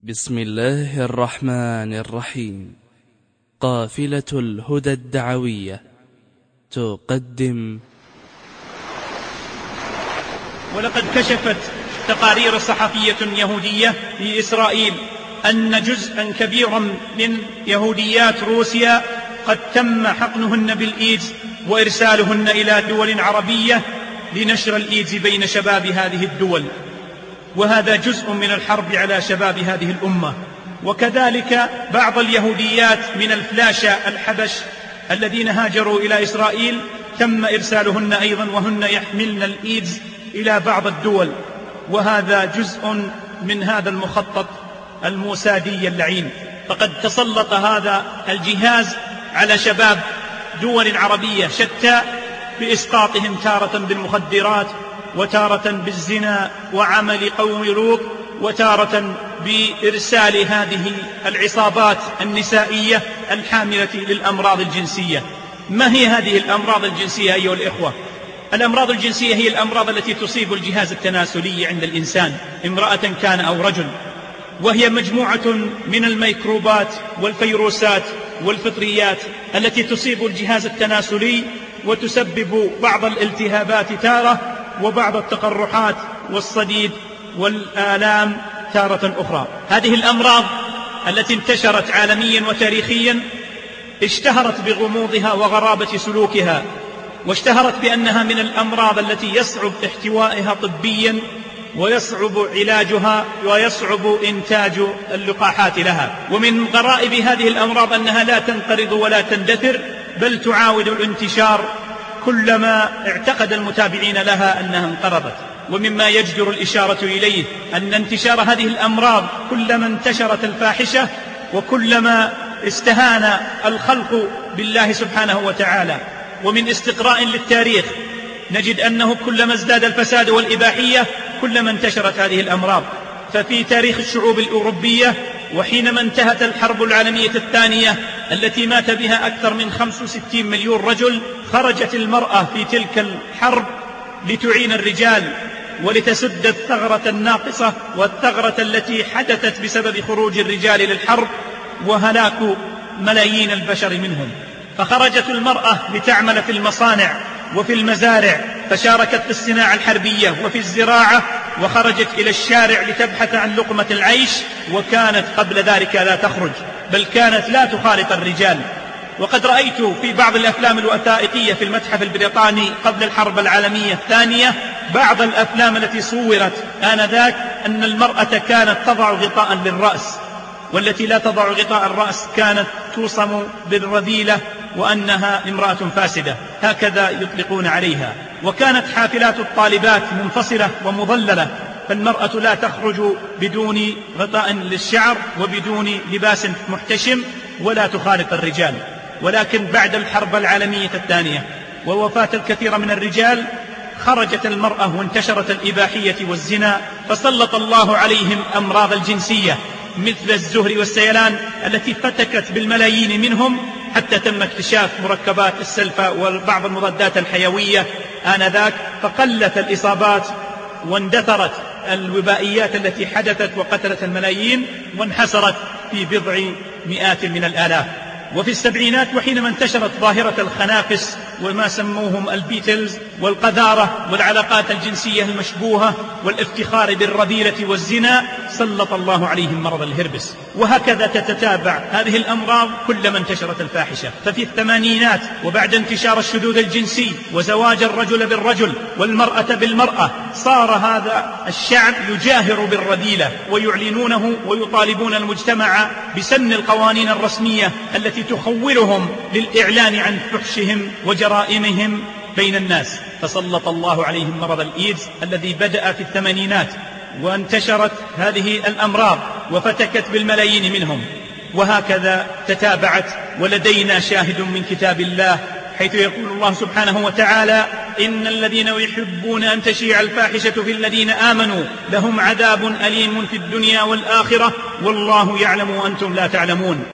بسم الله الرحمن الرحيم. قافلة الهدى الدعوية تقدم. ولقد كشفت تقارير صحفية يهودية في إسرائيل أن جزءا كبيرا من يهوديات روسيا قد تم حقنهن بالإيدز وإرسالهن إلى دول عربية لنشر الإيدز بين شباب هذه الدول، وهذا جزء من الحرب على شباب هذه الأمة. وكذلك بعض اليهوديات من الفلاشة الحبش الذين هاجروا إلى إسرائيل تم إرسالهن أيضا وهن يحملن الإيدز إلى بعض الدول، وهذا جزء من هذا المخطط الموسادي اللعين. فقد تسلط هذا الجهاز على شباب دول عربية شتى بإسقاطهم تارة بالمخدرات، وتارة بالزنا وعمل قوم لوط، وتارة بإرسال هذه العصابات النسائية الحاملة للأمراض الجنسية. ما هي هذه الأمراض الجنسية أيها الإخوة؟ الأمراض الجنسية هي الأمراض التي تصيب الجهاز التناسلي عند الإنسان، امرأة كان أو رجل، وهي مجموعة من الميكروبات والفيروسات والفطريات التي تصيب الجهاز التناسلي وتسبب بعض الالتهابات تارة، وبعض التقرحات والصديد والآلام تارة أخرى. هذه الأمراض التي انتشرت عالميا وتاريخيا اشتهرت بغموضها وغرابة سلوكها، واشتهرت بأنها من الأمراض التي يصعب احتوائها طبيا، ويصعب علاجها، ويصعب إنتاج اللقاحات لها. ومن غرائب هذه الأمراض أنها لا تنقرض ولا تندثر، بل تعاود الانتشار كلما اعتقد المتابعين لها أنها انقرضت. ومما يجدر الإشارة إليه أن انتشار هذه الأمراض كلما انتشرت الفاحشة وكلما استهان الخلق بالله سبحانه وتعالى. ومن استقراء للتاريخ نجد أنه كلما ازداد الفساد والإباحية كلما انتشرت هذه الأمراض. ففي تاريخ الشعوب الأوروبية وحينما انتهت الحرب العالمية الثانية التي مات بها أكثر من 65 مليون رجل، خرجت المرأة في تلك الحرب لتعين الرجال ولتسد الثغرة الناقصة والثغرة التي حدثت بسبب خروج الرجال للحرب وهلاك ملايين البشر منهم. فخرجت المرأة لتعمل في المصانع وفي المزارع، فشاركت في الصناعة الحربية وفي الزراعة، وخرجت إلى الشارع لتبحث عن لقمة العيش، وكانت قبل ذلك لا تخرج، بل كانت لا تخالط الرجال. وقد رأيت في بعض الأفلام الوثائقية في المتحف البريطاني قبل الحرب العالمية الثانية بعض الأفلام التي صورت آنذاك أن المرأة كانت تضع غطاء للرأس، والتي لا تضع غطاء الرأس كانت توصم بالرذيلة وأنها امرأة فاسدة، هكذا يطلقون عليها. وكانت حافلات الطالبات منفصلة ومظللة، فالمرأة لا تخرج بدون غطاء للشعر وبدون لباس محتشم ولا تخالط الرجال. ولكن بعد الحرب العالمية الثانية ووفاة الكثير من الرجال خرجت المرأة وانتشرت الإباحية والزنا، فسلط الله عليهم أمراض الجنسية مثل الزهر والسيلان التي فتكت بالملايين منهم، حتى تم اكتشاف مركبات السلفة وبعض المضادات الحيوية آنذاك، فقلت الإصابات واندثرت الوبائيات التي حدثت وقتلت الملايين، وانحسرت في بضع مئات من الآلاف. وفي السبعينات وحينما انتشرت ظاهرة الخنافس وما سموهم البيتلز والقذارة والعلاقات الجنسية المشبوهة والافتخار بالرذيلة والزنا، سلط الله عليهم مرض الهربس. وهكذا تتتابع هذه الأمراض كلما انتشرت الفاحشة. ففي الثمانينات وبعد انتشار الشذوذ الجنسي وزواج الرجل بالرجل والمرأة بالمرأة، صار هذا الشعب يجاهر بالرذيلة ويعلنونه ويطالبون المجتمع بسن القوانين الرسمية التي تخولهم للإعلان عن فحشهم وجرائمهم بين الناس. فسلط الله عليهم مرض الإيدز الذي بدأ في الثمانينات، وانتشرت هذه الأمراض وفتكت بالملايين منهم، وهكذا تتابعت. ولدينا شاهد من كتاب الله حيث يقول الله سبحانه وتعالى: إن الذين يحبون أن تشيع الفاحشة في الذين آمنوا لهم عذاب أليم في الدنيا والآخرة والله يعلم وأنتم لا تعلمون.